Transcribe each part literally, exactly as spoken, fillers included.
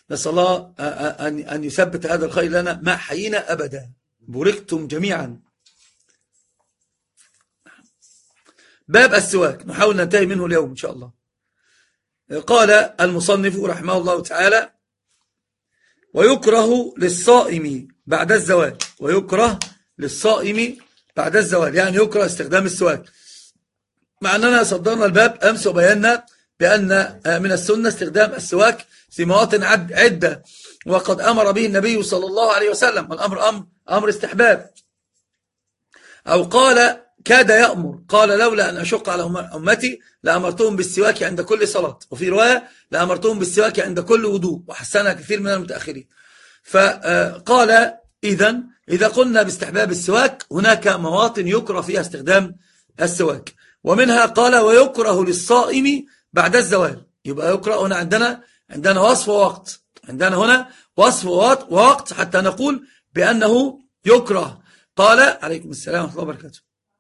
نسأل الله أن يثبت هذا الخير لنا ما حيينا أبدا. بوركتم جميعا. باب السواك نحاول ننتهي منه اليوم إن شاء الله. قال المصنف رحمه الله تعالى: ويكره للصائم بعد الزوال. ويكره للصائم بعد الزوال يعني يكره استخدام السواك. مع أننا صدرنا الباب أمس وبينا بأن من السنة استخدام السواك في مواطن عدة، وقد أمر به النبي صلى الله عليه وسلم. والأمر أمر, أمر استحباب، أو قال كاد يأمر، قال لولا أن أشق على أمتي لأمرتهم بالسواك عند كل صلاة، وفي رواية لأمرتهم بالسواك عند كل وضوء، وحسنها كثير من المتأخرين. فقال إذن إذا قلنا باستحباب السواك هناك مواطن يكره فيها استخدام السواك، ومنها قال ويكره للصائم بعد الزوال. يبقى يكره هنا عندنا عندنا وصف ووقت، عندنا هنا وصف ووقت حتى نقول بأنه يكره. قال عليكم السلام ورحمة الله وبركاته.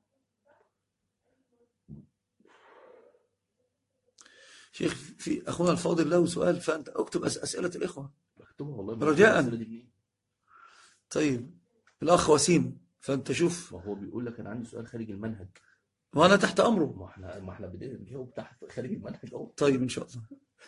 شيخ في أخونا الفاضل له سؤال، فأنت اكتب أسئلة الإخوة رجاء. طيب الأخ وسيم، فأنت شوف. وهو بيقول لك أنا عندي سؤال خارج المنهج وأنا تحت أمره. ما احنا ما احنا بدأنا نجاوب تحت خارج المنهج أهو. طيب إن شاء الله.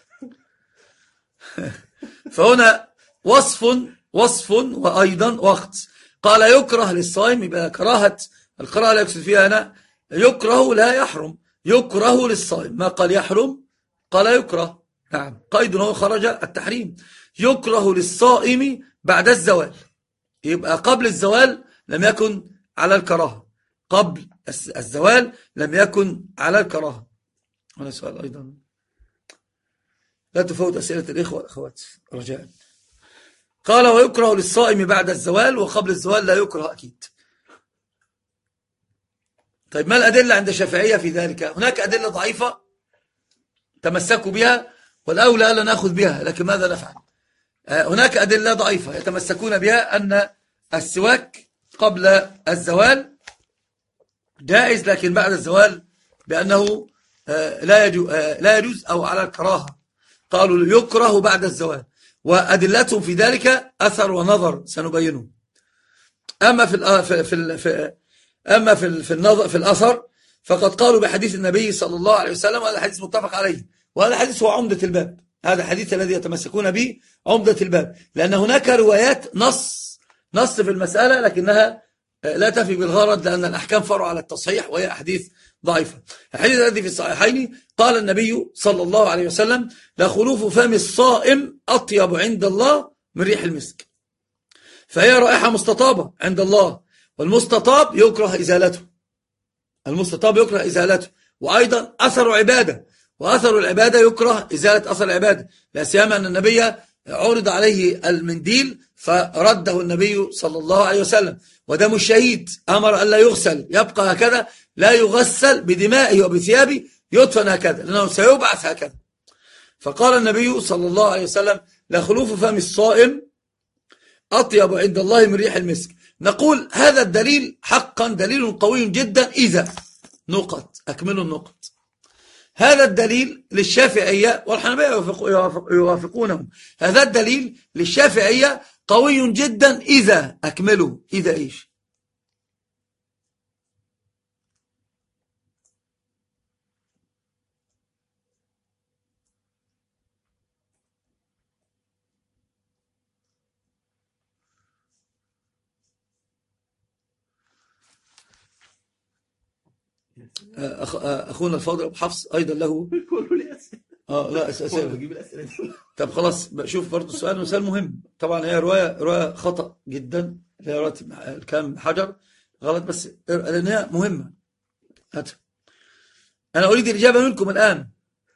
فهنا وصف وصف وأيضا وقت. قال يكره للصائم، يبقى كراهة القراءة لا يقصد فيها هنا يكره لا يحرم، يكره للصائم. ما قال يحرم، قال يكره. نعم، قيد هو خرج التحريم. يكره للصائم بعد الزوال، يبقى قبل الزوال لم يكن على الكراهة، قبل الزوال لم يكن على الكراهة. هنا سؤال أيضا، لا تفوت أسئلة الإخوة والأخوات رجاء. قال ويكره للصائم بعد الزوال، وقبل الزوال لا يكره أكيد. طيب ما الأدلة عند الشافعية في ذلك؟ هناك أدلة ضعيفة تمسكوا بها، والأولى ألا نأخذ بها، لكن ماذا نفعل؟ هناك أدلة ضعيفة يتمسكون بها أن السواك قبل الزوال جائز، لكن بعد الزوال بأنه لا يجوز, لا يجوز أو على الكراهة. قالوا يكره بعد الزوال، وأدلتهم في ذلك أثر ونظر سنبينه. أما في في في أما في في النظر في الأثر فقد قالوا بحديث النبي صلى الله عليه وسلم، وهذا حديث متفق عليه، وهذا حديث هو عمدة الباب. هذا الحديث الذي يتمسكون به عمدة الباب، لأن هناك روايات نص نص في المسألة لكنها لا تفي بالغرض، لأن الأحكام فرع على التصحيح وهي أحاديث ضعيفة. الحديث الذي في الصحيحين قال النبي صلى الله عليه وسلم لخلوف فم الصائم أطيب عند الله من ريح المسك، فهي رائحة مستطابة عند الله، والمستطاب يكره إزالته، المستطاب يكره إزالته. وأيضا أثر عبادة، وأثر العبادة يكره إزالة أثر العبادة، لا سيما أن النبي عرض عليه المنديل فرده النبي صلى الله عليه وسلم. ودم الشهيد أمر أن لا يغسل، يبقى هكذا لا يغسل بدمائه وبثيابه، يدفن هكذا لأنه سيبعث هكذا. فقال النبي صلى الله عليه وسلم لخلوف فم الصائم أطيب عند الله من ريح المسك. نقول هذا الدليل حقا دليل قوي جدا، إذا نقط أكملوا النقط. هذا الدليل للشافعية والحنبلية يوافقونهم، هذا الدليل للشافعية قوي جدا إذا أكملوا. إذا إيش؟ أخ... أخونا الفاضل أبو حفص أيضا له آه لا أسئلة. طب خلاص شوف برضو السؤال سؤال مهم. طبعا هي رواية رواية خطأ جدا، هي رواية الكلام حجر غلط، بس لأنها مهمة. هات. أنا أريد الإجابة منكم الآن.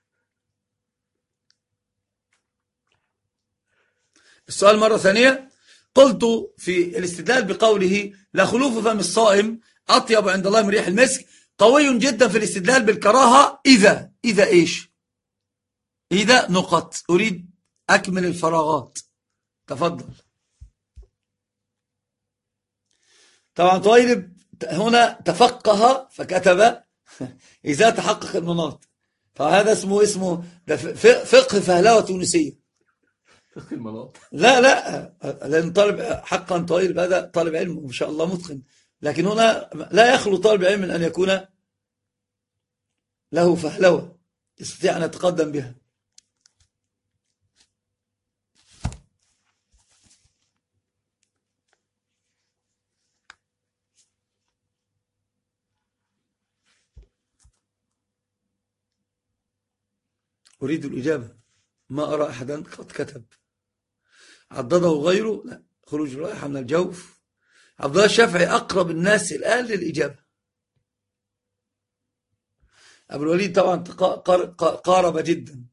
السؤال مرة ثانية، قلت في الاستدلال بقوله لا خلوف فم الصائم أطيب عند الله من ريح المسك قوي جدا في الاستدلال بالكراهة إذا إذا إيش؟ إذا نقط. أريد أكمل الفراغات. تفضل. طبعا طيب هنا تفقه فكتب إذا تحقق المناط، فهذا اسمه اسمه فقه فهلوة تونسية. فقه المناط. لا لا، لأن طالب حقا طالب هذا طالب علم ما شاء الله متقن، لكن هنا لا يخلو طالب علم من أن يكون له فهلوة يستطيع أن يتقدم بها. أريد الإجابة، ما أرى أحدا قد كتب. عضده غيره، لا، خروج الرائحة من الجوف. عبد الله الشافعي أقرب الناس الآن للإجابة. أبو الوليد طبعا قارب جدا.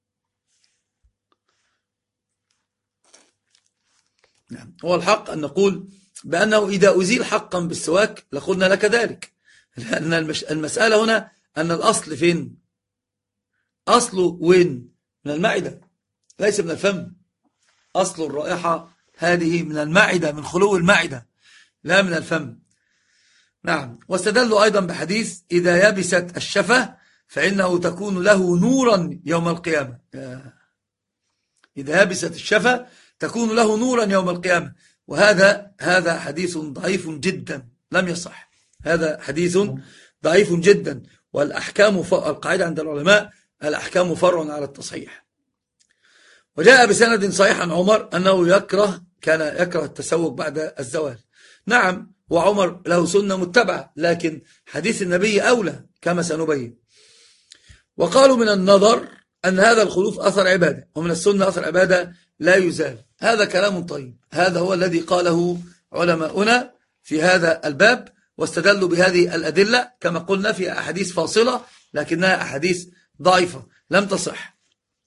نعم، هو الحق أن نقول بأنه إذا أزيل حقا بالسواك لقلنا لك ذلك، لأن المسألة هنا أن الأصل فين؟ أصله وين؟ من المعدة ليس من الفم. أصل الرائحة هذه من المعدة، من خلو المعدة لا من الفم. نعم، واستدلوا أيضا بحديث إذا يبست الشفة فإنه تكون له نورا يوم القيامة. إذا يبست الشفة تكون له نورا يوم القيامة، وهذا هذا حديث ضعيف جدا لم يصح. هذا حديث ضعيف جدا، والأحكام القاعدة عند العلماء الأحكام فرع على التصحيح. وجاء بسند صحيح عن عمر أنه يكره كان يكره التسوق بعد الزوال. نعم، وعمر له سنة متبعة، لكن حديث النبي أولى كما سنبين. وقالوا من النظر أن هذا الخلوف أثر عبادة، ومن السنة أثر عبادة لا يزال. هذا كلام طيب، هذا هو الذي قاله علماؤنا في هذا الباب، واستدلوا بهذه الأدلة كما قلنا في أحاديث فاصلة، لكنها أحاديث ضعيفة لم تصح.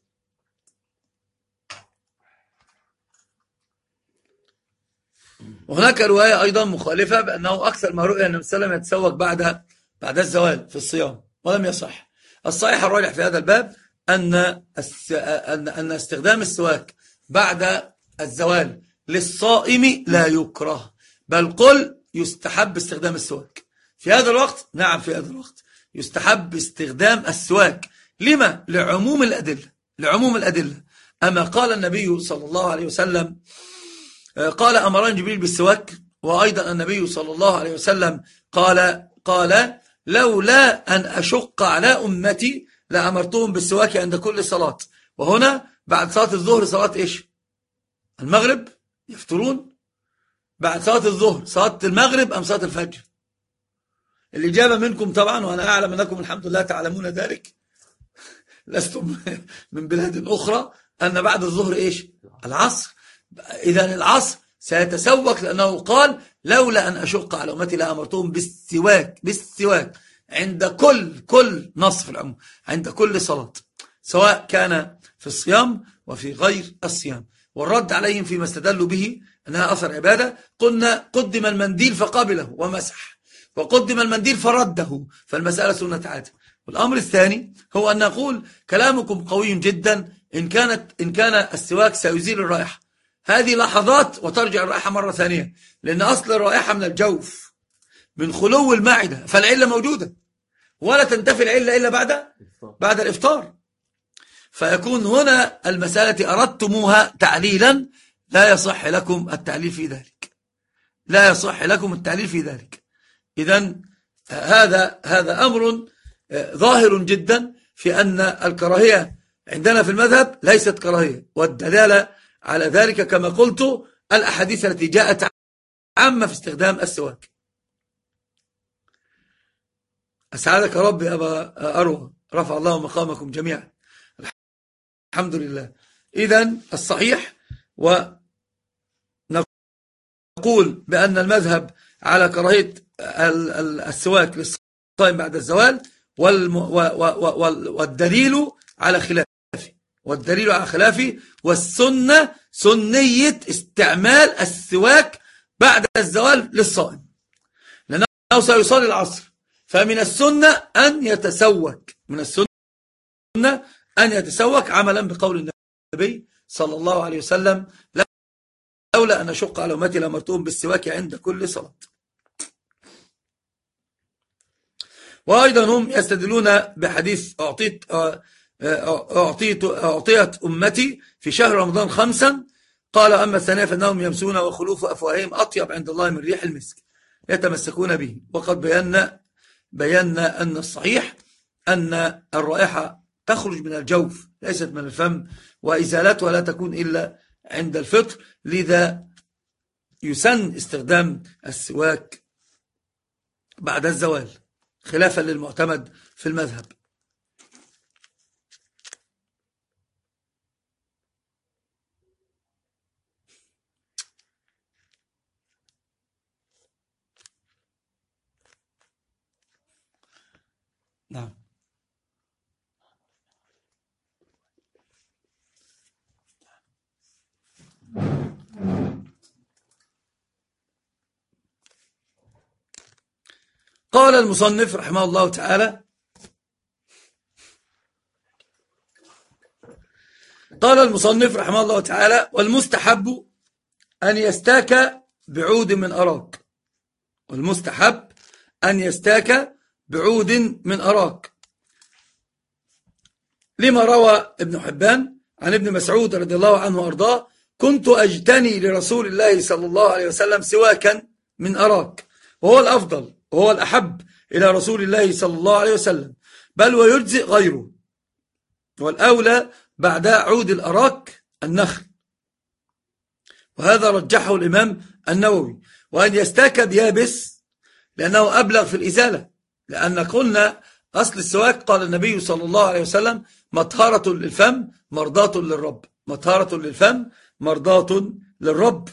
وهناك رواية أيضا مخالفة بأنه أكثر ما رؤيا النبي صلى الله عليه وسلم يتسوق بعد بعد الزوال في الصيام، ولم يصح. الصحيح الراجح في هذا الباب أن أن استخدام السواك بعد الزوال للصائم لا يكره، بل قل يستحب استخدام السواك في هذا الوقت. نعم، في هذا الوقت يستحب استخدام السواك. لما؟ لعموم الأدلة، لعموم الأدلة. أما قال النبي صلى الله عليه وسلم، قال أمران جبريل بالسواك، وأيضا النبي صلى الله عليه وسلم قال قال لولا أن أشق على أمتي لأمرتهم بالسواك عند كل صلاة. وهنا بعد صلاة الظهر صلاة إيش؟ المغرب يفطرون بعد صلاة الظهر صلاة المغرب أم صلاة الفجر؟ الإجابة منكم طبعا، وأنا أعلم أنكم الحمد لله تعلمون ذلك، لستم من بلاد أخرى، أن بعد الظهر إيش؟ العصر. إذن العصر سيتسوك، لأنه قال لولا أن أشق على أمتي لأمرتهم بالسواك بالسواك عند كل كل نصف العمر، عند كل صلاة، سواء كان في الصيام وفي غير الصيام. والرد عليهم فيما استدلوا به أنها أثر عبادة، قلنا قدم المنديل فقبله ومسح، وقدم المنديل فرده، فالمسألة سنة عادة. والأمر الثاني هو أن نقول كلامكم قوي جدا إن كانت إن كان السواك سيزيل الرائحة، هذه لحظات وترجع الرائحة مرة ثانية، لأن أصل الرائحة من الجوف، من خلو المعدة، فالعلة موجودة ولا تنتفي العلة إلا بعد بعد الإفطار. فيكون هنا المسألة أردتموها تعليلا، لا يصح لكم التعليل في ذلك، لا يصح لكم التعليل في ذلك. إذن هذا هذا أمر ظاهر جدا في أن الكراهية عندنا في المذهب ليست كراهية، والدلالة على ذلك كما قلت الأحاديث التي جاءت عامة في استخدام السواك. أسعدك ربي يا أبا أروى، رفع الله مقامكم جميعا، الحمد لله. إذن الصحيح، ونقول بأن المذهب على كراهية السواك للصائم بعد الزوال، والدليل على خلافه والدليل على خلافه والسنة سنية استعمال السواك بعد الزوال للصائم، لأنه سيصلي العصر، فمن السنة أن يتسوك، من السنة أن يتسوك عملا بقول النبي صلى الله عليه وسلم لولا أن أشق على أمتي لأمرتهم بالسواك عند كل صلاة. وأيضا هم يستدلون بحديث أعطيت أعطيت, أعطيت أمتي في شهر رمضان خمسا، قال أما الثانية فإنهم يمسون وخلوف أفواههم أطيب عند الله من ريح المسك يتمسكون به. وقد بينا بينا أن الصحيح أن الرائحة تخرج من الجوف ليست من الفم، وإزالتها لا تكون إلا عند الفطر، لذا يسن استخدام السواك بعد الزوال خلافا للمعتمد في المذهب. نعم. قال المصنف رحمه الله تعالى قال المصنف رحمه الله تعالى والمستحب أن يستاك بعود من أراك والمستحب أن يستاك بعود من أراك لما روى ابن حبان عن ابن مسعود رضي الله عنه وأرضاه: كنت أجتني لرسول الله صلى الله عليه وسلم سواكا من أراك، وهو الأفضل وهو الأحب إلى رسول الله صلى الله عليه وسلم، بل ويجزئ غيره، والأولى بعد عود الأراك النخل، وهذا رجحه الإمام النووي. وأن يستاك بيابس لأنه أبلغ في الإزالة، لأن قلنا أصل السواك قال النبي صلى الله عليه وسلم: مطهرة للفم مرضاة للرب، مطهرة للفم مرضاة للرب.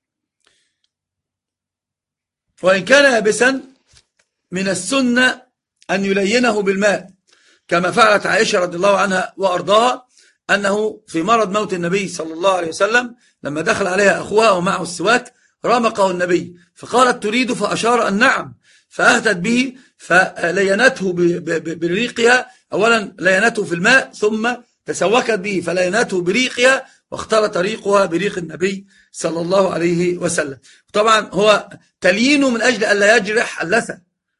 وإن كان يابسا من السنة أن يلينه بالماء، كما فعلت عائشة رضي الله عنها وأرضاها، أنه في مرض موت النبي صلى الله عليه وسلم لما دخل عليها أخوها ومعه السواك رمقه النبي فقالت: تريد؟ فأشار أن نعم، فأهتت به فلينته بريقها، أولا لينته في الماء ثم تسوكت به فلينته بريقها، واختلط ريقها بريق النبي صلى الله عليه وسلم. طبعا هو تليينه من أجل أن لا يجرح اللثة،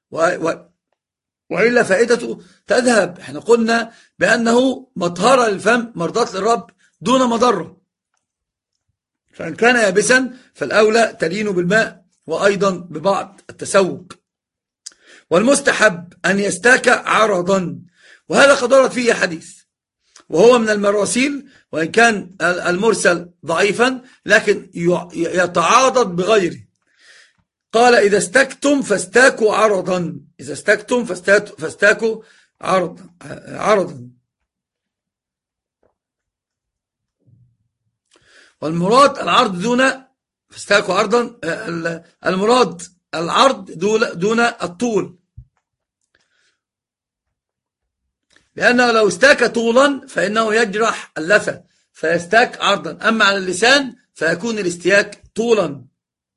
وإلا فائدته تذهب. احنا قلنا بأنه مطهرة للفم مرضاة للرب دون مضرة، فإن كان يابسا فالأولى تليينه بالماء وأيضا ببعض التسوك. والمستحب أن يستاك عرضا، وهذا قد ورد فيه حديث، وهو من المراسيل، وإن كان المرسل ضعيفا لكن يتعاضد بغيره. قال: إذا استكتم فاستاكوا عرضا، إذا استكتم فاستاكوا عرضا عرضا والمراد العرض دون فاستاكوا عرضا، المراد العرض دون الطول، لأنه لو استاك طولا فإنه يجرح اللثة فيستاك عرضا، أما على اللسان فيكون الاستياك طولا.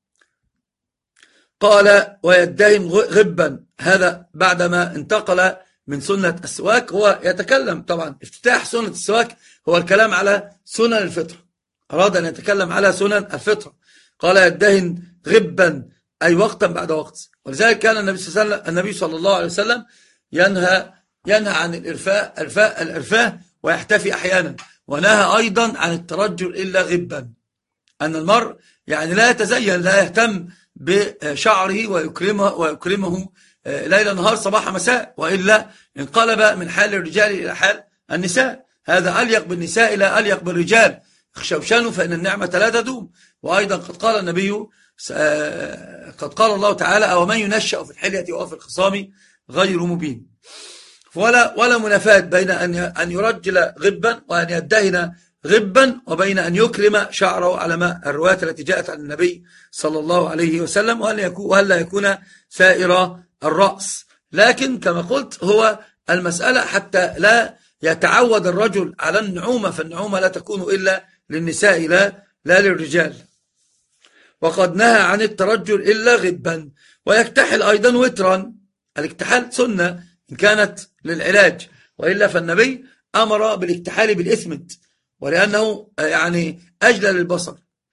قال: ويدهن غبا، هذا بعدما انتقل من سنة السواك. هو يتكلم طبعا افتتاح سنة السواك هو الكلام على سنن الفطرة، أراد أن يتكلم على سنن الفطرة. قال: يدهن غبا أي وقتا بعد وقت، ولذلك كان النبي صلى الله عليه وسلم, النبي صلى الله عليه وسلم ينهى ينهى عن الإرفاء الإرفاء الإرفاء ويحتفي أحيانا، ونهى أيضا عن الترجل إلا غبا، أن المرء يعني لا يتزين، لا يهتم بشعره ويكرمه, ويكرمه ليل نهار صباح مساء، وإلا انقلب من حال الرجال إلى حال النساء. هذا أليق بالنساء لا أليق بالرجال، اخشوشنوا فإن النعمة لا تدوم. وأيضا قد قال النبي قد قال الله تعالى: أو من ينشأ في الحلية وفي الخصام غير مبين. ولا ولا منافاة بين أن أن يرجل غبا وأن يدهن غبا، وبين أن يكرم شعره على ما الروايات التي جاءت عن النبي صلى الله عليه وسلم، وهل لا يكون سائر الرأس. لكن كما قلت هو المسألة حتى لا يتعود الرجل على النعومة، فالنعومة لا تكون إلا للنساء لا, لا للرجال. وقد نهى عن الترجل إلا غبا، ويكتحل أيضا وترا. الاكتحال سنة إن كانت للعلاج، وإلا فالنبي أمر بالاكتحال بالإثمد، ولأنه يعني أجلى للبصر،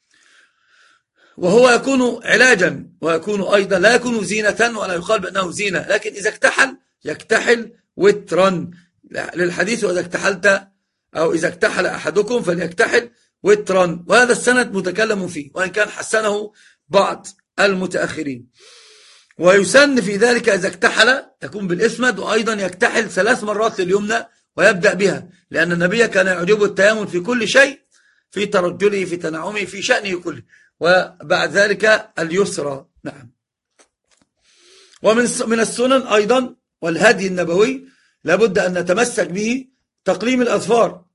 وهو يكون علاجا، ويكون أيضا لا يكون زينة ولا يقال بأنه زينة، لكن إذا اكتحل يكتحل وترا للحديث وإذا اكتحلت أو إذا اكتحل أحدكم فليكتحل وترا، وهذا السند متكلم فيه وإن كان حسنه بعض المتأخرين. ويسن في ذلك إذا اكتحل يكون بالإسمد، وأيضا يكتحل ثلاث مرات لليمنى ويبدأ بها، لأن النبي كان يعجبه التيامن في كل شيء، في ترجله في تنعمه في شأنه كله، وبعد ذلك اليسرى. نعم. ومن من السنن أيضا والهدي النبوي لابد أن نتمسك به تقليم الأظفار.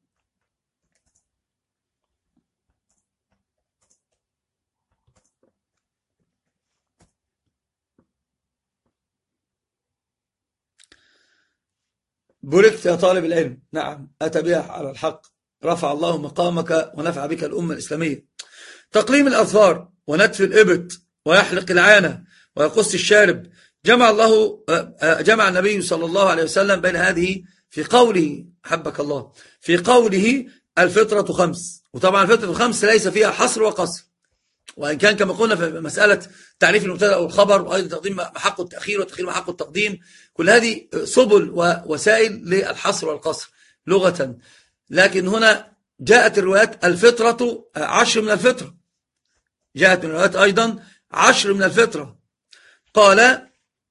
بوركت يا طالب العلم. نعم، أتى بها على الحق، رفع الله مقامك ونفع بك الأمة الإسلامية. تقليم الأظفار ونتف الإبط ويحلق العانة ويقص الشارب، جمع الله جمع النبي صلى الله عليه وسلم بين هذه في قوله، حبك الله، في قوله الفطرة خمس. وطبعا الفطرة خمس ليس فيها حصر وقصر، وإن كان كما قلنا في مسألة تعريف المبتدأ والخبر، وأيضا تقديم محق التأخير وتأخير محق التقديم، كل هذه سبل ووسائل للحصر والقصر لغة. لكن هنا جاءت الروايات الفطرة عشر من الفطرة، جاءت من الروايات أيضا عشر من الفطرة. قال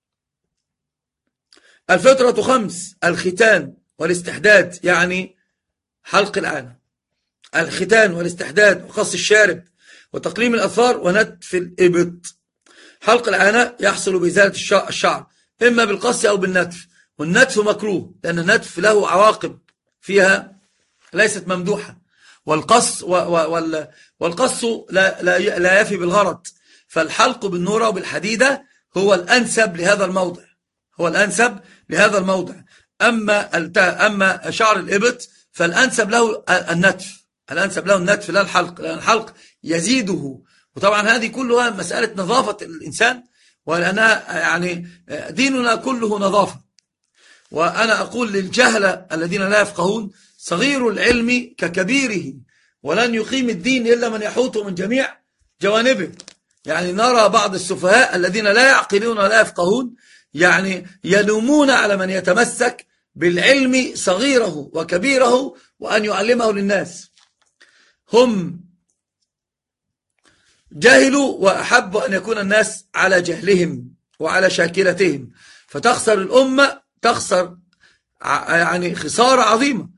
الفطرة خمس: الختان والاستحداد، يعني حلق العانة، الختان والاستحداد وقص الشارب وتقليم الأظفار ونتف الإبط. حلق العانة يحصل بإزالة الشعر إما بالقص أو بالنتف، والنتف مكروه لأن النتف له عواقب فيها ليست ممدوحة، والقص والقص لا, لا, لا يفي بالغرض، فالحلق بالنورة وبالحديدة هو الأنسب لهذا الموضع، هو الأنسب لهذا الموضع. أما أما شعر الإبط فالأنسب له النتف، الأنسب له النتف لا الحلق، لأن الحلق يزيده. وطبعا هذه كلها مسألة نظافة الإنسان، ولأنها يعني ديننا كله نظافة. وأنا أقول للجهلة الذين لا يفقهون: صغير العلم ككبيره، ولن يقيم الدين إلا من يحوطه من جميع جوانبه. يعني نرى بعض السفهاء الذين لا يعقلون ولا يفقهون يعني يلومون على من يتمسك بالعلم صغيره وكبيره وأن يعلمه للناس. هم جهلوا وأحبوا أن يكون الناس على جهلهم وعلى شاكلتهم، فتخسر الأمة، تخسر يعني خسارة عظيمة.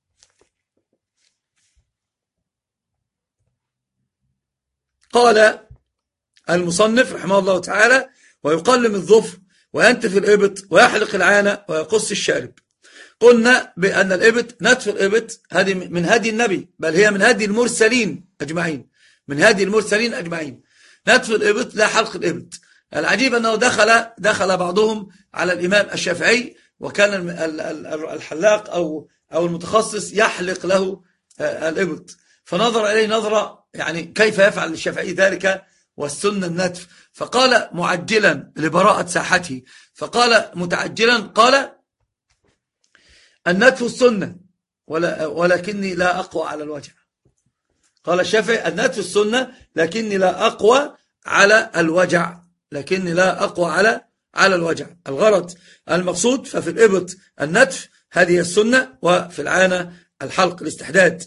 قال المصنف رحمه الله تعالى: ويقلم الظفر وينتف الإبط ويحلق العانة ويقص الشارب. قلنا بأن الإبط، نتف الإبط، هذه من هدي النبي، بل هي من هدي المرسلين أجمعين، من هدي المرسلين أجمعين. نتف الإبط لا حلق الإبط. العجيب أنه دخل دخل بعضهم على الإمام الشافعي، وكان الحلاق أو أو المتخصص يحلق له الإبط، فنظر إليه نظرة يعني كيف يفعل الشافعي ذلك والسنة النتف، فقال معجلا لبراءة ساحته، فقال متعجلا، قال: النتف السنة ولا ولكني لا أقوى على الوجع. قال الشافعي: النتف السنة لكني لا أقوى على الوجع، لكني لا أقوى على على الوجع. الغرض المقصود ففي الإبط النتف، هذه السنة، وفي العانة الحلق الاستحداد.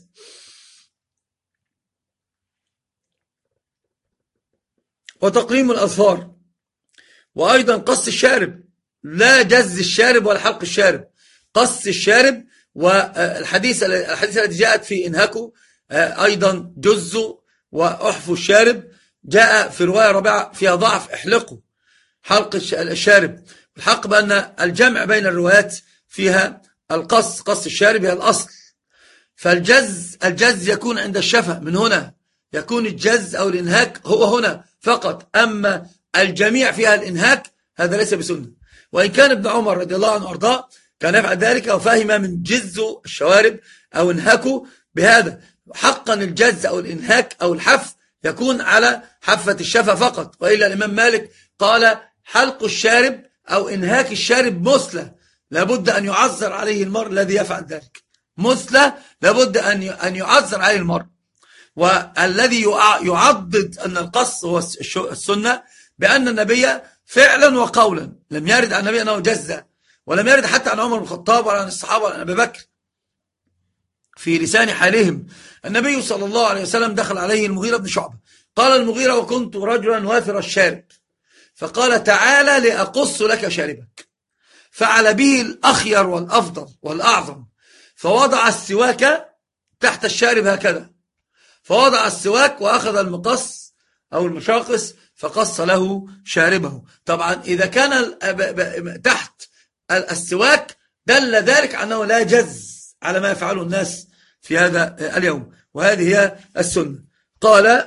وتقليم الأظفار، وأيضا قص الشارب، لا جز الشارب ولا حلق الشارب، قص الشارب. والحديث الحديث التي جاءت في إنهاكوا أيضا جزوا وأحفوا الشارب، جاء في رواية رابعة فيها ضعف: احلقوا، حلق الشارب. الحق بأن الجمع بين الروايات فيها القص، قص الشارب هي الأصل. فالجز الجز يكون عند الشفة، من هنا يكون الجز أو الإنهاك هو هنا فقط، أما الجميع فيها الإنهاك هذا ليس بسنة. وإن كان ابن عمر رضي الله عنه وأرضاه كان يفعل ذلك وفهم من جزوا الشوارب أو انهكوا بهذا. حقا الجز أو الإنهاك أو الحف يكون على حفة الشفة فقط، وإلا الإمام مالك قال: حلق الشارب أو إنهاك الشارب مثلى، لابد أن يعذر عليه المرء الذي يفعل ذلك، مثلى لابد أن يعذر عليه المرء. والذي يعضد أن القص هو السنة بأن النبي فعلا وقولا لم يرد عن النبي أنه جز ولم يرد حتى عن عمر بن الخطاب ولا عن الصحابة ولا عن أبي بكر في لسان حالهم. النبي صلى الله عليه وسلم دخل عليه المغيرة بن شعبة، قال المغيرة: وكنت رجلا وافر الشارب، فقال: تعالى لأقص لك شاربك. فعل به الأخير والأفضل والأعظم، فوضع السواك تحت الشارب هكذا، فوضع السواك وأخذ المقص أو المشاقص فقص له شاربه. طبعا إذا كان تحت السواك دل ذلك أنه لا جز على ما يفعله الناس في هذا اليوم، وهذه هي السنة. قال: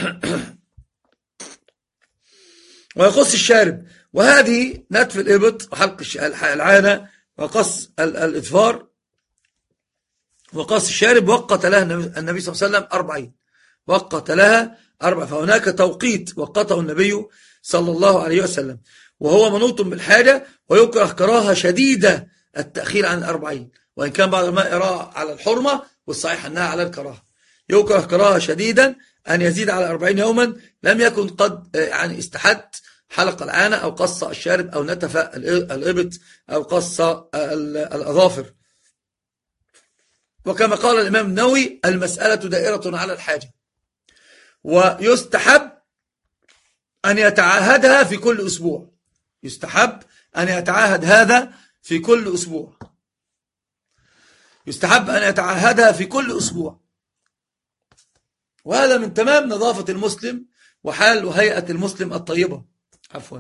ويقص الشارب، وهذه نتف الإبط وحلق العانة وقص الإظفار وقص الشارب وقت لها النبي صلى الله عليه وسلم أربعين، وقت لها أربع، فهناك توقيت وقته النبي صلى الله عليه وسلم، وهو منوط بالحاجة، ويكره كراهة شديدة التأخير عن الأربعين، وإن كان بعض الماء يرى على الحرمة، والصحيح أنها على الكراهة. يكره كراهة شديدا أن يزيد على أربعين يوما لم يكن قد يعني استحد حلق العانة أو قص الشارب أو نتف الإبط أو قص الأظافر. وكما قال الإمام النووي: المسألة دائرة على الحاجة، ويستحب أن يتعاهدها في كل أسبوع، يستحب أن يتعاهد هذا في كل أسبوع، يستحب أن يتعاهدها في كل أسبوع، وهذا من تمام نظافة المسلم وحال وهيئة المسلم الطيبة. عفوا.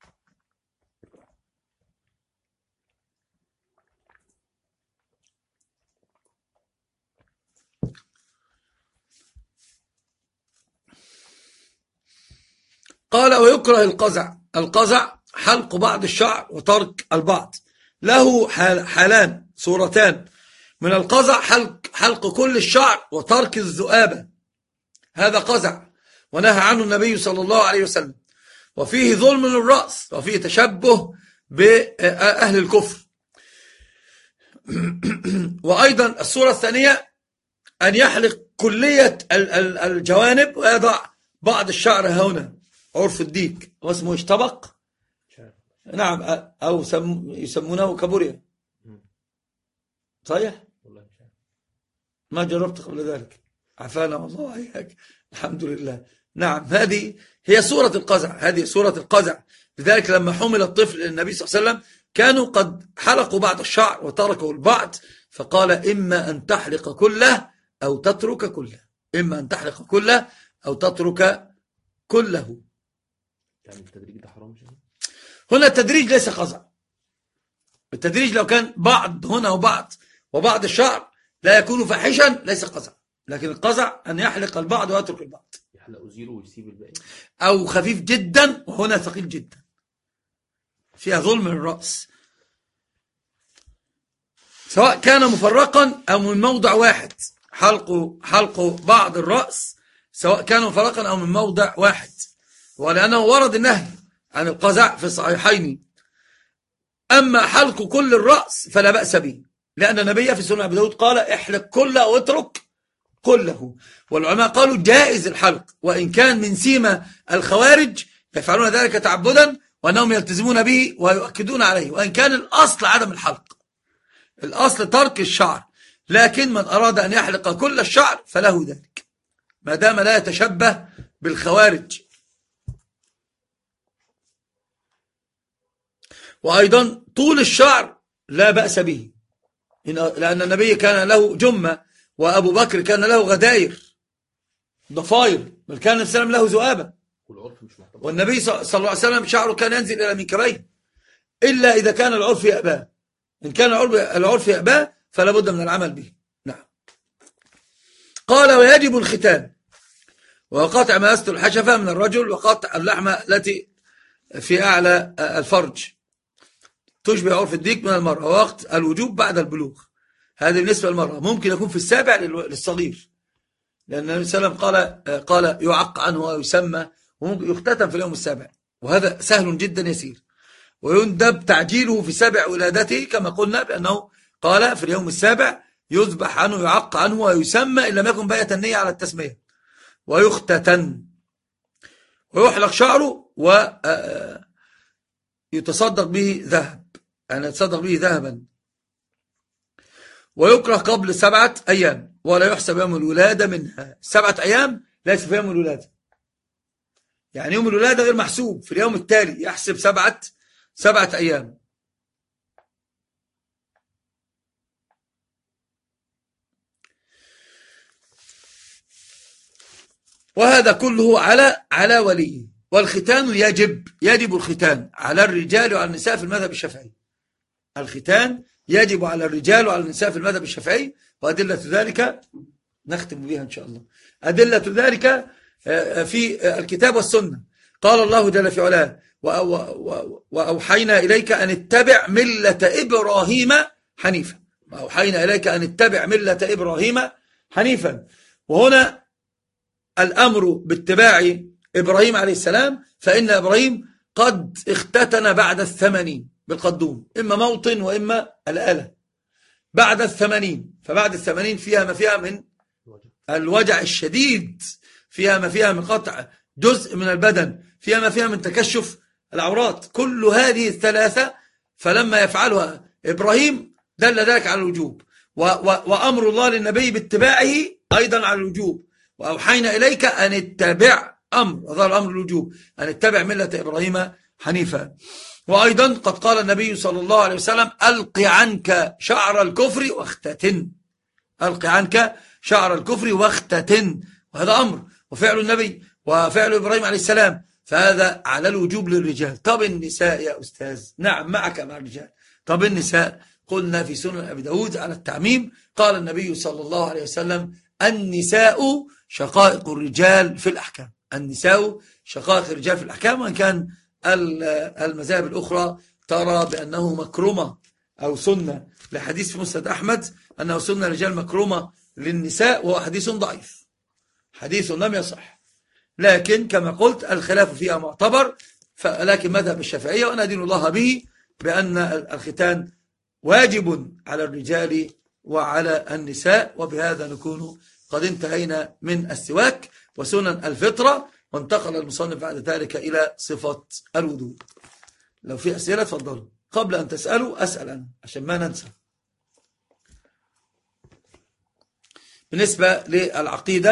قال: ويكره القزع. القزع حلق بعض الشعر وترك البعض، له حالان صورتان من القزع: حلق, حلق كل الشعر وترك الذؤابة، هذا قزع ونهى عنه النبي صلى الله عليه وسلم، وفيه ظلم للرأس، وفيه تشبه بأهل الكفر. وأيضا الصورة الثانية أن يحلق كلية الجوانب ويضع بعض الشعر هنا، عرف الديك، واسمه اشتبق، نعم، أو يسمونه كابوريا، صحيح؟ ما جربت قبل ذلك، عفانا والله إياك، الحمد لله. نعم، هذه هي صورة القزع، هذه صورة القزع. لذلك لما حمل الطفل للنبي صلى الله عليه وسلم كانوا قد حلقوا بعض الشعر وتركوا البعض، فقال: إما أن تحلق كله أو تترك كله، إما أن تحلق كله أو تترك كله. يعني التدريج ده حرام شيء؟ هنا التدريج ليس قزع. التدريج لو كان بعض هنا وبعض وبعض الشعر لا يكون فاحشا ليس قزع، لكن القزع أن يحلق البعض ويترك البعض، يحلق زيرو ويسيب الباقي، أو خفيف جدا وهنا ثقيل جدا، فيها ظلم للرأس، سواء كان مفرقا أو من موضع واحد. حلق حلق بعض الرأس سواء كان مفرقا أو من موضع واحد، ولأنه ورد النهي عن القزع في الصحيحين. أما حلق كل الرأس فلا بأس به، لأن النبي في سنة أبي داود قال: احلق كله واترك كله. والعلماء قالوا جائز الحلق، وإن كان من سيما الخوارج يفعلون ذلك تعبدا وأنهم يلتزمون به ويؤكدون عليه، وإن كان الأصل عدم الحلق، الأصل ترك الشعر، لكن من أراد أن يحلق كل الشعر فله ذلك ما دام لا يتشبه بالخوارج. وأيضا طول الشعر لا بأس به، لأن النبي كان له جمة، وأبو بكر كان له غداير ضفاير، بل كان النبي صلى الله عليه وسلم له ذؤابة، والنبي صلى الله عليه وسلم شعره كان ينزل إلى منكبيه، إلا إذا كان العرف يأباه. إن كان العرف يأباه فلا بد من العمل به. نعم. قال: ويجب الختان، وقطع ما يستر الحشفة من الرجل، وقطع اللحمة التي في أعلى الفرج تشبه عرف الديك من المرأة، ووقت الوجوب بعد البلوغ، هذا بالنسبة للمرأة. ممكن يكون في السابع للصغير، لأن النبي صلى الله عليه وسلم قال قال يعق عنه ويسمى، وممكن يختتم في اليوم السابع، وهذا سهل جدا يسير. ويندب تعجيله في سابع ولادته، كما قلنا بأنه قال في اليوم السابع يذبح عنه يعق عنه ويسمى إن لم يكن بيت النية على التسمية، ويختتن، ويحلق شعره ويتصدق به ذهب. أن يتصدق به ذهبا، ويكره قبل سبعة أيام ولا يحسب يوم الولادة منها. سبعة أيام ليس في يوم الولادة، يعني يوم الولادة غير محسوب، في اليوم التالي يحسب سبعة سبعة أيام. وهذا كله على على وليه. والختان يجب يجب الختان على الرجال وعلى النساء في المذهب الشافعي. الختان يجب على الرجال وعلى النساء في المذهب الشافعي، وأدلة ذلك نختم بها إن شاء الله. أدلة ذلك في الكتاب والسنة. قال الله جل في علاه: وأوحينا إليك أن اتبع ملة إبراهيم حنيفا. وأوحينا إليك أن اتبع ملة إبراهيم حنيفا. وهنا الأمر باتباع إبراهيم عليه السلام، فإن إبراهيم قد اختتن بعد الثمانين بالقدوم، إما موطن وإما الآلة بعد الثمانين. فبعد الثمانين فيها ما فيها من الوجع الشديد، فيها ما فيها من قطع جزء من البدن، فيها ما فيها من تكشف العورات، كل هذه الثلاثة فلما يفعلها إبراهيم دل ذلك على الوجوب. وأمر الله للنبي باتباعه أيضا على الوجوب. وأوحينا إليك أن اتبع، أمر هذا الأمر الوجوب، أن اتبع ملة إبراهيم حنيفا. وأيضا قد قال النبي صلى الله عليه وسلم: ألق عنك شعر الكفر واختتن. ألق عنك شعر الكفر واختتن، وهذا أمر وفعل النبي وفعل إبراهيم عليه السلام، فهذا على الوجوب للرجال. طب النساء يا أستاذ؟ نعم معك مع الرجال. طب النساء؟ قلنا في سنن أبي داود على التعميم، قال النبي صلى الله عليه وسلم: النساء شقائق الرجال في الأحكام. النساء شقائق الرجال في الأحكام، وإن كان المذاهب الأخرى ترى بأنه مكرمة أو سنة، لحديث في مسند أحمد أنه سنة الرجال مكرمة للنساء، وهو حديث ضعيف، حديث لم يصح. لكن كما قلت الخلاف فيها معتبر، لكن مذهب الشافعية وأنا أدين الله به بأن الختان واجب على الرجال وعلى النساء. وبهذا نكون قد انتهينا من السواك وسنن الفطرة، وانتقل المصنف بعد ذلك إلى صفة الوضوء. لو في أسئلة تفضلوا. قبل أن تسألوا أسأل أنا عشان ما ننسى. بالنسبة للعقيدة